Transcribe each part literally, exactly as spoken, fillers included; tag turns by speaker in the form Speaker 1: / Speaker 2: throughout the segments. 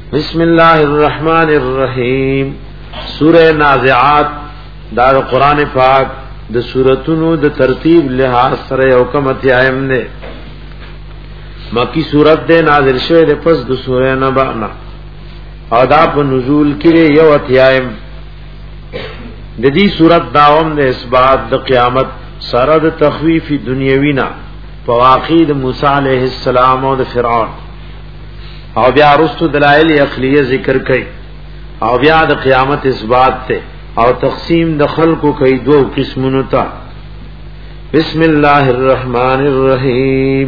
Speaker 1: بسم الله الرحمن الرحیم. سورہ نازعات دا قرآن پاک د سورتونو د ترتیب لحاظ سره یو کم اتیایم نه مکی سورت ده نازل شوه د پس د سورہ نبأ نه او دا په نزول کې یو اتیایم. د دې سورت داوم د اثبات د قیامت سره د تخویف دنیوی نه فواقع د موسی علیہ السلام او د فرعون او بیا رستو دلائل عقلیه ذکر کړي او بیا د قیامت اثبات ته او تقسیم د خلقو کوي دو قسمونو ته. بسم الله الرحمن الرحیم.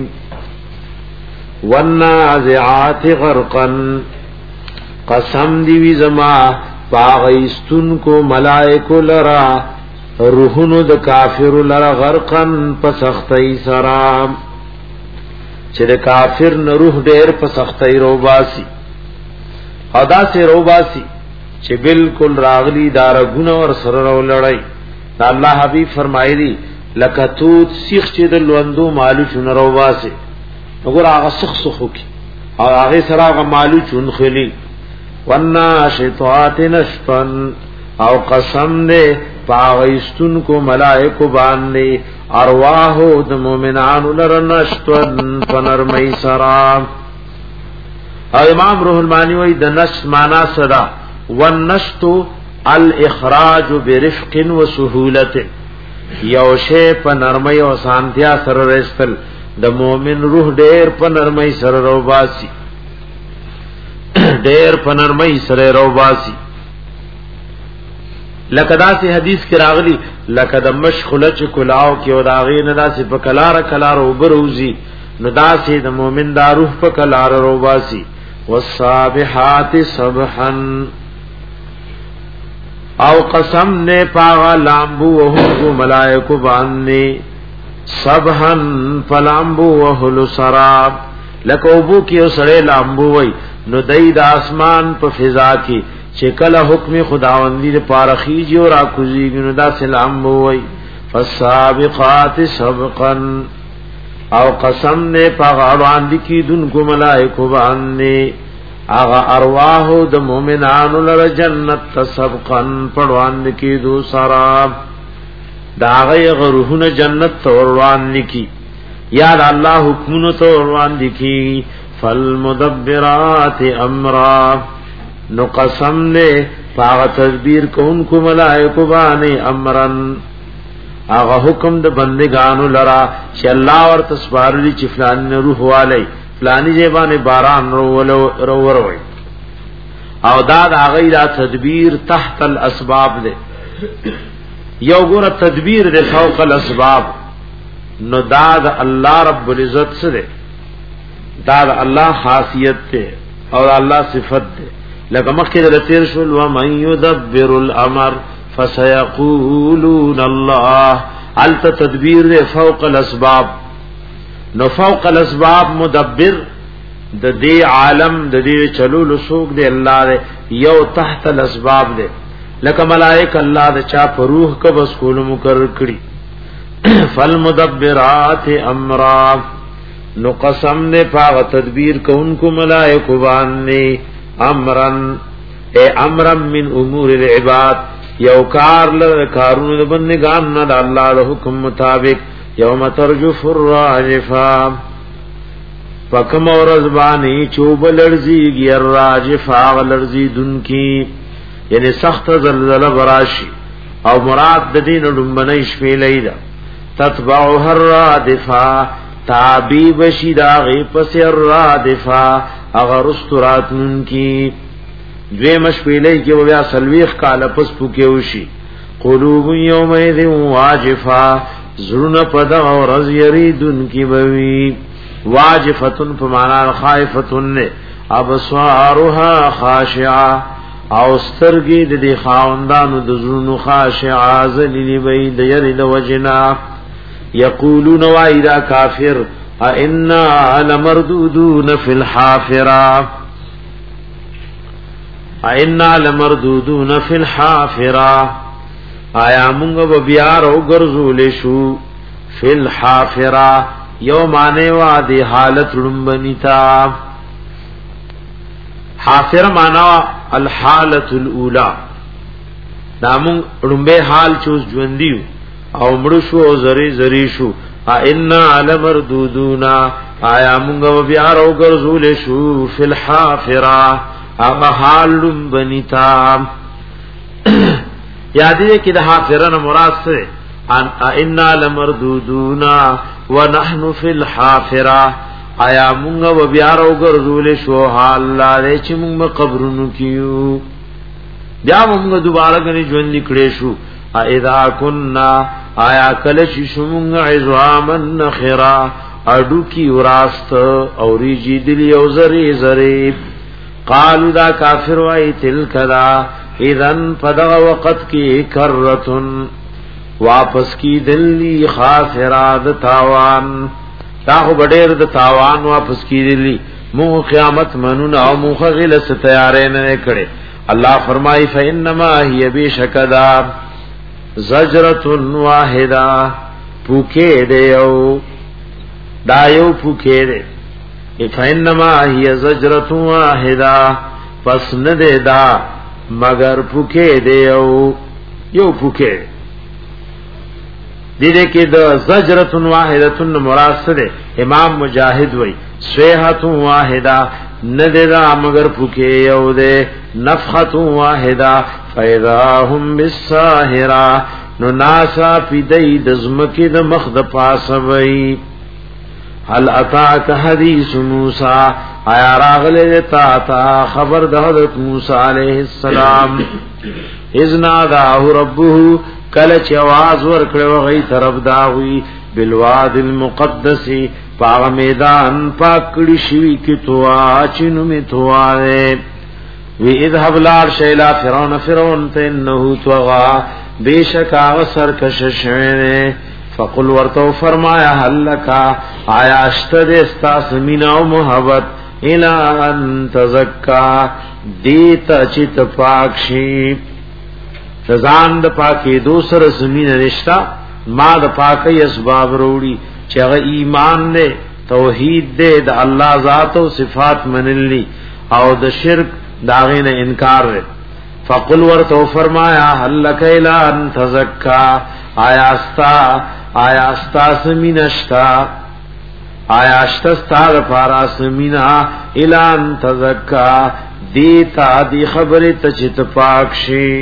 Speaker 1: والنازعات غرقا قسم دی وی زما باغیستون کو ملائکو لرا روحونو د کافر لرا غرقا پسختی سرام چې د کافر نه روح ډېر په سختۍ روباسي او دا سه روباسي چې بالکل راغلي دارګونه ور سره ولړای. الله حبيب فرمایلی لکه توت سیخ چې د لوندو مالو چون روباسي وګور هغه سخ سخو کی او هغه سره هغه مالو چون خلی. والناشطات نشطا او قسم دې پاغیستون کو ملائکو باندې ارواحو د مومنانو لرنشتن فنرمی سرام. او امام روح المانی وی د نشت مانا صدا والنشتو الاخراج برفق و سهولت یوشے پا نرمی و سانتیا سر رستل د مومن روح دیر پا نرمی سر روباسی دیر پا نرمی سر روباسی. لکه دا سی حدیث کی راغلی لکه د مشخله چ کلاو کې او دا غي نه دا سی په کلار کلار وبروزی نو دا سی د مؤمن دا روح په کلار روباسي. والصابحات صبحا او قسم نے پاغا لامبو وهو ملائکو باندې صبحا فلامبو وهل سراب لکه وبو کې سړې لامبو وای نو دای د اسمان په فضا کې چې کله حکم خداوندی د پارخیږي او راکوزیږي نو دا سلام وای. فالسابقات سبقا او قسم نه پاغړوان دي کی دن کو ملائکه باندې هغه ارواح د مؤمنانو لره جنت سبقا پړوان کی دو سراب دا غي روحونه جنت توروان نکی یا الله حکمونو توروان دي کی. فالمدبرات امرا نو قسم نے پاغ تدبیر کون کو ملائکو بانے امرن آغا حکم د بندگانو لرا چی اللہ اور تسبار لی چی فلانی روح والی فلانی جیبان باران رو روی او داد آغای دا تدبیر تحت الاسباب دے یو گورا تدبیر دے فوق الاسباب نو داد اللہ رب العزت سے دے داد اللہ خاصیت دے اور اللہ صفت دے. لکه مخکې د تیر شول و من يدبر الامر فسيقولون الله الت تدبیر فوق الاسباب نو فوق الاسباب مدبر د دې عالم د دې چلول سوق دی الله دی یو تحت الاسباب دی لکه ملائک الله د چا په روح ک بس کول مقرر کړي. فالمدبرات امرا نو قسم دې پاغ تدبیر کوونکو ملائک باندې امرن اے امرن من امور العباد یو کار ل کارونو د بندگان نه د الله له حکم مطابق. یوم ترجف الراجفه پکم اور زبانی چوب لرزیږي الراجفه ولرزی دن کی یعنی سخت زلزلہ براشی او مراد د دین لمبنی شپې لیدا تتبعها الرادفه تعبیب شیدا غی پس الرادفه اگر استرات من کی دوی مشپیلی کی بیا سلویخ کالا پس پوکیوشی. قلوب یومئذ واجفا زرون پدا اور از یریدن کی بوی واجفتن پمانا خائفتن نے ابصارها خاشعا او سترگی دی خاوندانو د زرون خاشعا ذلیل بی دیرد وجنا. یقولون وائدا کافر اِنَّا لَمَرْدُودُونَ فِي الْحَافِرَةِ اِنَّا لَمَرْدُودُونَ فِي الْحَافِرَةِ آیا مونږ به بیا راوګرځول شو فی الحافرة یوم انه وا دی حالت لمبنیتا حافر معنا الحالة الاولى نامون رنبه حال چوز ژوندیو او مړو شو زری زری شو ائنا علمردودونا آیا مونږ بیا راو ګرځول شو فل حافره هغه حال بنیتا یاد دې کې د حافره نه مراد څه ان ائنا لمردودونا ونحن فی الحافره آیا مونږ بیا راو ګرځول شو حال لاره چې مونږ قبرونو کیو بیا مونږ دوباره غني ژوند نکړې شو اذا كنا آیا کله چې شومږ عظامن نخرا اډو کی وراست او ریجی دلی او زری زری قالوا دا کافر وای تلک دا اذن فدغ وقت کی کرتن واپس کی دلی خاسراد تاوان دا خو بډیر د تاوان واپس کی دلی مو قیامت منون او مو غل س تیارې نه کړي الله فرمای فینما هی بشکدا زجرۃ واحدہ پوکے دیو دایو پوکے دے فینما ہی زجرۃ واحدہ پس ندے دا مگر پوکے دیو یو پوکے دیدے کہ دا زجرۃ واحدۃ مراد سے امام مجاہد وئی صیحۃ واحدہ ندے دا مگر پوکے یو دے نفخۃ واحدہ فاذا هم بالساهره نو ناسا پیدای د زمکه د مخ د پاسوي هل اتاک حدیث موسی آیا راغله تا تا خبر د حضرت موسی علیہ السلام اذنا دعاه ربه کله چې आवाज ورکړو غي طرف داوي بالواد المقدس پاغ میدان پاکړی شوی کی توا چینو می تواره وی اذهب لار شیلا فرعون فرعون ته انه طغى بیشک هغه سرکش شوه فقل ورتو فرمایا هلکا آیا اشتد استاس مینا او محبت الا ان تزکا دیت چت پاکشی تزان د پاکی دوسر زمین رشتہ ما د پاکی اسباب وروړي چې هغه ایمان دې توحید دې د الله ذات او صفات منلی او د شرک داغین انکار ہے فقل ورتو فرمایا حلک الہ ان تزکا آیا استا آیا استا سمینشتا آیا اشتستا رفارا سمینا الہ ان تزکا دیتا دی خبر تچت پاکشی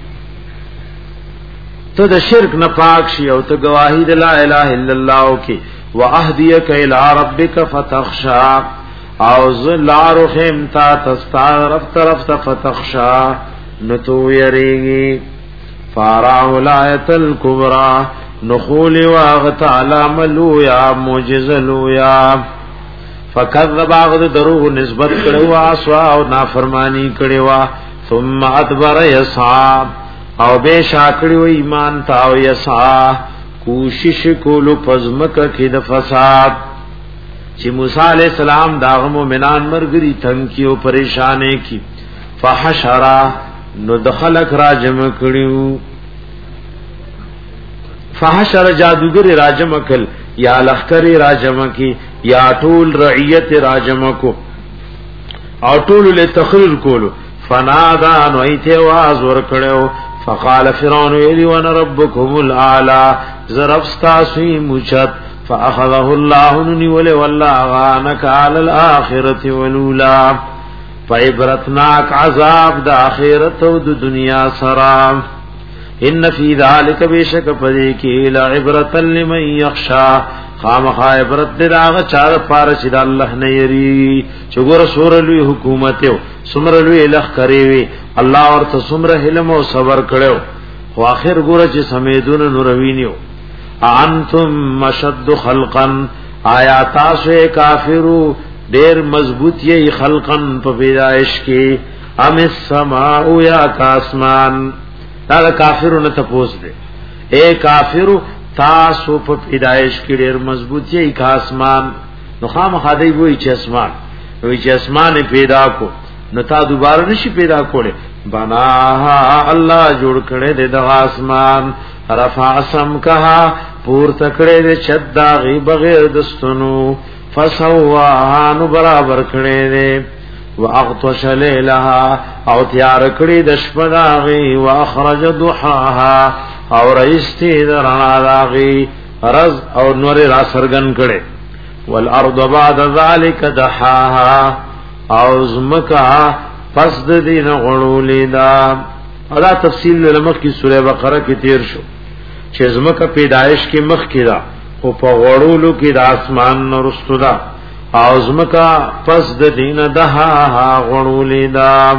Speaker 1: تو دا شرک نا پاکشی او تو گواہی دا لا الہ الا اللہ کی واہدیک الہ ربک فتخشا او زلارو خیمتا تستا رف طرف تا فتخشا نتو یریگی فاراو لایت الکبرى نخول واغت علام لویا موجزلویا فکذب آغد دروغ نسبت کڑوا سوا او نافرمانی کڑوا ثم ادبر یسعا او بے شاکڑی و ایمان تاو یسعا کوشش کولو پزمک کد فساد چې موسی علیہ السلام داغ مومنان مرګري تنگ کیو پریشانے کی فحشرا نو دخلک راجم کړیو فحشر جادوگر راجم کل یا لخکر راجم کی یا ټول رعیت راجم کو او ټول له تخریر کولو فنادا نو ایته आवाज ور کړو فقال فرعون یلی وانا ربکم الاعلى زرفستا سوی مچت فاخذه الله نني ول والله غانك على الاخره ولولا فعبرتناك عذاب د اخرت او د دنیا سرا ان فی ذلک بیشک پدې کې لا عبرت لمن یخشى خامخ عبرت دراغه چار پارش د الله نه یری چګور سور لوی حکومت یو سمر لوی لخ کریوي الله ورته سمر علم او صبر کړو خو اخر ګور چې سمیدون نوروینیو انتم مشد خلقا آیا تاسو کافرو ډیر مضبوط یی خلقا په پیدائش کې ام السماء یا کاسمان دا کافرو نه تپوس دي اے کافرو تاسو په پیدائش کې ډیر مضبوط یی کاسمان نو خامخا دی وای چې اسمان وای چې اسمان پیدا کو نو تا دوباره نشي پیدا کوله بنا الله جوړ کړي د اسمان رفع سم کها پور تکړه دې چدا غي بغیر دستونو فسوا نو برابر کړي دې واغطش ليلها او تیار کړي د شپه داغي واخرج ضحاها او رئیستی درنا داغي رز او نور را سرګن کړي والارض بعد ذلك دحاها او زمکا پس د دین غړولې دا ادا تفصیل لمخ کی سوره بقره کې تیر شو چې زمکا پیدائش کې مخ کې دا او په غړولو کې د اسمان نورستو دا او زمکا پس د دین دحاها غړولې دا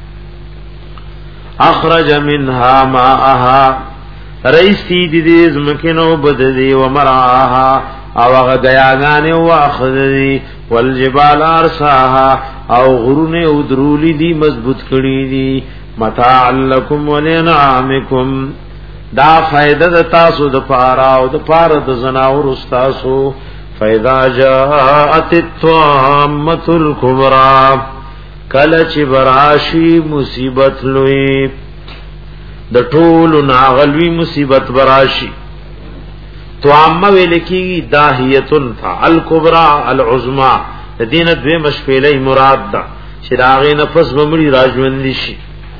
Speaker 1: اخرج منها ماءها رئیسی دی دی زمکنو بددی ومرعاها او اغا گیاغانی واخدی والجبال ارساها او غرون ادرولی دی مضبوط کری دی متاع لکم ولینعامکم دا فائدہ دا تاسو دا پارا او دا پارا دا زناور استاسو فیدا جاءت الطامت الکبرى کلچ براشی مصیبت لوی د ټول ناغلوی مصیبت براشی تو عامه ویلکی داهیتن تھا الکبرى العظما دینه دوی مشفیلې مراد ده چې داغه نفس بمړي راجوندي شي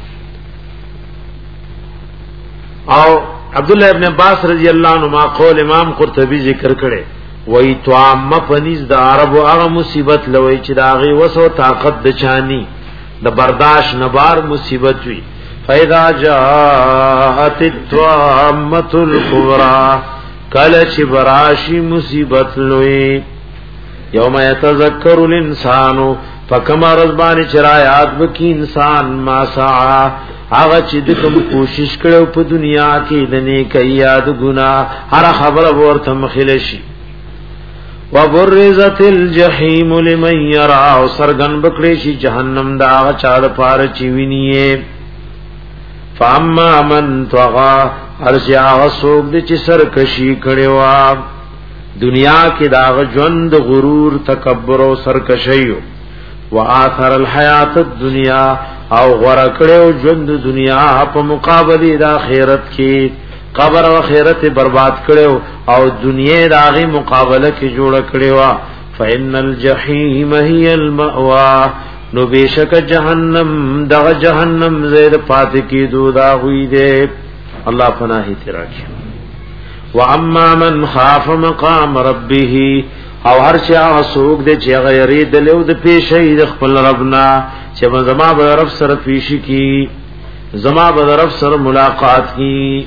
Speaker 1: او عبد الله ابن عباس رضی الله عنهما قول امام قرطبی ذکر کړي وای تو عامه پنځ د عربو هغه مصیبت لوي چې داغه وسو طاقت د چانی د برداشت نبار مصیبت وی فیدا جاءت الطامت الکبرى کلچ براشی مصیبت لوی یوم یتذکر الانسان فکما رزبانی چرایات بکی انسان ما سعا آغا چی دکم کوشش کرو پا دنیا کی دنی کئی یاد گناہ ہر خبر بورت مخلشی وبرزت الجحیم لمن یرا سرگن بکڑیشی جہنم دا آغا چاد پار چیوینیے فاما من طغا ارسی آغا سوک دی چی سرکشی کڑیوا دنیا کی داغ جوند غرور تکبر و سرکشیو و آثر الحیات الدنیا او غرکڑیو جوند دنیا پا مقابلی دا خیرت کی قبر و خیرت برباد کڑیو او دنیا داغی مقابلہ کی جوڑ کڑیوا فإن الجحیم ہی المأوا نو بیشک جہنم دغ جہنم زید پات کی دودا ہوئی دے اللہ پناہی تیرا کی واما من خاف مقام ربه او هر چا سوق دے چې غیری دلو د پیشې د خپل ربنا چې زما به رب سره پیش کی زما به رب سره ملاقات کی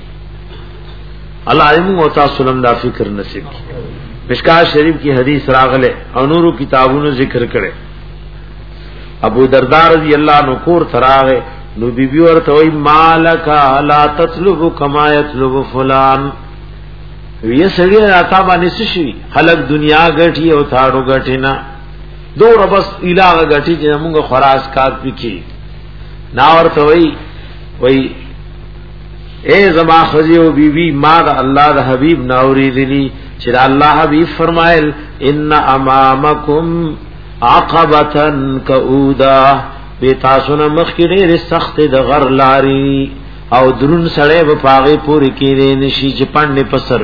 Speaker 1: الله علم او تاسو لم دا فکر نصیب کی مشکات شریف کی حدیث راغله او نورو کتابونو ذکر کړي ابو درداء رضی اللہ عنہ کور تراغه نو بی بی ورته وای مالک لا تطلب کما یطلب فلان وی سړی راتا باندې شي خلق دنیا غټي او تاړو غټي نه دوه بس الهغه غټي چې موږ خراس کار پکې نا ورته وای وای اے زما خزی او بی بی ما د الله د حبیب ناوری دلی چې الله حبیب فرمایل ان امامکم عقبتن کؤدا بی تاسونا مخی دیر سخت د غر لاری او درون سڑے با پاغی پوری کی دی نشی چی پندی پسر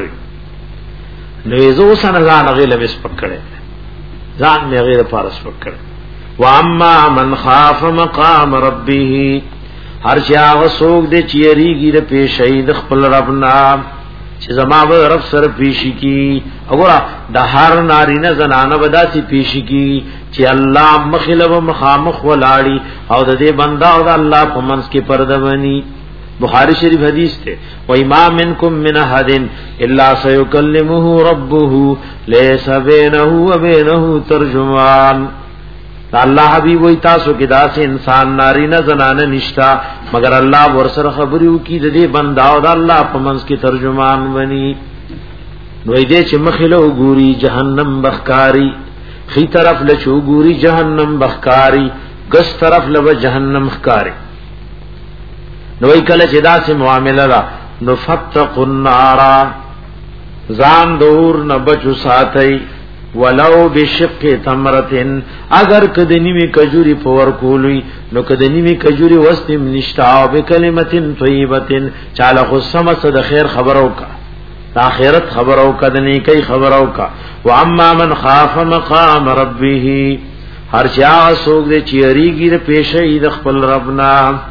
Speaker 1: نویزو سن زان غیل بس پکڑے زان میں غیر پارس پکڑے واما من خاف مقام ربیه هر چی آغا سوک دے چی ریگی دا پیشئی د خپل ربنا چې زما به رب سره پیشی کی وګوره د هر نارینه زنانه بداسي پیشی کی چې الله مخلب مخامخ ولاړی او د دې بندا او د الله په منځ کې پرده ونی بخاری شریف حدیث ته و امام منکم من احد الا سيكلمه ربه ليس بينه وبينه ترجمان الله حبیب وی تاسو کې داسې انسان نارینه زنانه نشتا مگر الله ورسره خبرو کی د دې بندا او د الله په منځ کې ترجمان ونی نو دې چې مخله وګوري جهنم بخکاری خي طرف له وګوري جهنم بخکاری ګس طرف له جهنم خکاری نو کله چې داسې معاملې را نو فتقوا النار ځان دور نه بچو ساتي ولو بشق تمرتن اگر کدنی می کجوری پور کولی نو کدنی می کجوری وستم نشتا او بکلمتن طیبتن چاله خو سمس د خیر خبرو کا اخرت خبرو کا دنی کای خبرو کا واما من خاف مقام ربه هر چا سوګ دې چیریږي د پیشې د خپل ربنا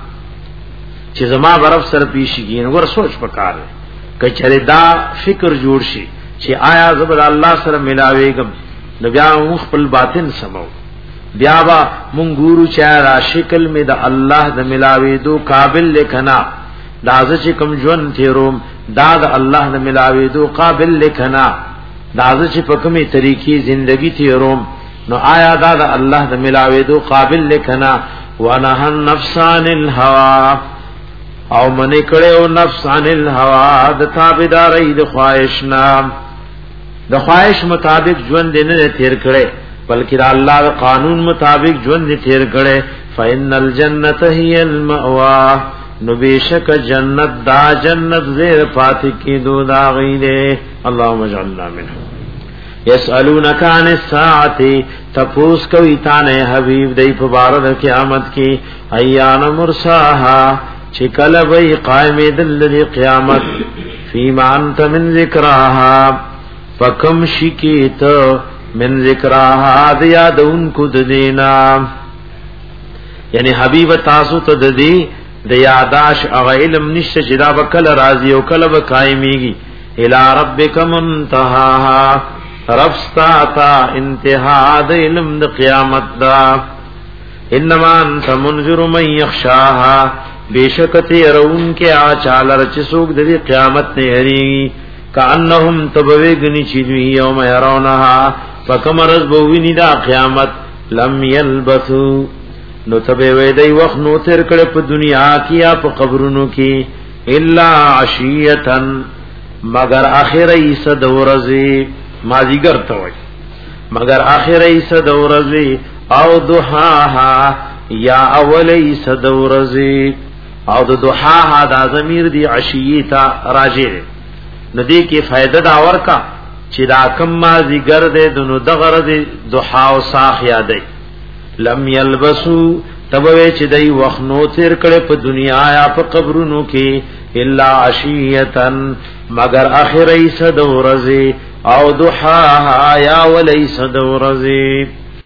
Speaker 1: چې زما برف سره پیشيږي نو ور سوچ پکاره کچره دا فکر جوړ شي چې آیا زبر الله سره ملاويګم نو بیا خپل باطن سمو بیا با مونږ ګورو چې را شکل می د الله د ملاوي دو قابل لکنا داز چې کوم ژوند تیروم دا د الله د ملاوي دو قابل لکنا داز چې په کومه طریقې زندگی تیروم نو آیا دا د الله د ملاوي دو قابل لکنا ونهى النفس عن الهوى او منی کړو نفس عن الهوى د تابعداري د خواهش نام د خواهش مطابق ژوند نه تیر کړي بلکې الله د قانون مطابق ژوند تیر کړي فإن الجنة هي المأوى نو بیشک جنت دا جنت زیر پاتې کی دو دا غیله اللهم اجعلنا منهم یسالونک عن الساعه تپوس کوي تانه حبیب دی په بار د قیامت کی ایان مرساها چې کله وی قائم دل قیامت فيما انت من ذکرها فکم شکیت من ذکرها د یادون کو د دینا یعنی حبیب تاسو ته د دی د یاداش او علم نشه چې دا وکړه راضی او کله به قائميږي الی ربک منتهاها رفستا تا انتها د علم د قیامت دا انما انت منذر من یخشاها بیشکتی رون کې اچال رچ سوق د قیامت نه هری کانهم تبویگنی چیزوی یوم یرونها فکمرز بوینی دا قیامت لم یلبثو نو تبه وې دی وخت نو تر کړه په دنیا کې یا په قبرونو کې الا عشیتن مگر اخره صد ورځي مازیګر ته وای مگر اخره صد ورځي او دوحاها یا اولی صد ورځي او د دوحاها د ضمیر دی عشیتا راجع ندی کې فائدہ دا ورکا چې دا کم مازیګر دې دنو دغره دی دوحا او ساخ یادې لم یلبسو تبوی چې دای وخت نو تیر کړه په دنیا یا په قبرونو کې الا عشیتن مگر اخره صد ورځي او دوحاها یا ولی صد ورځي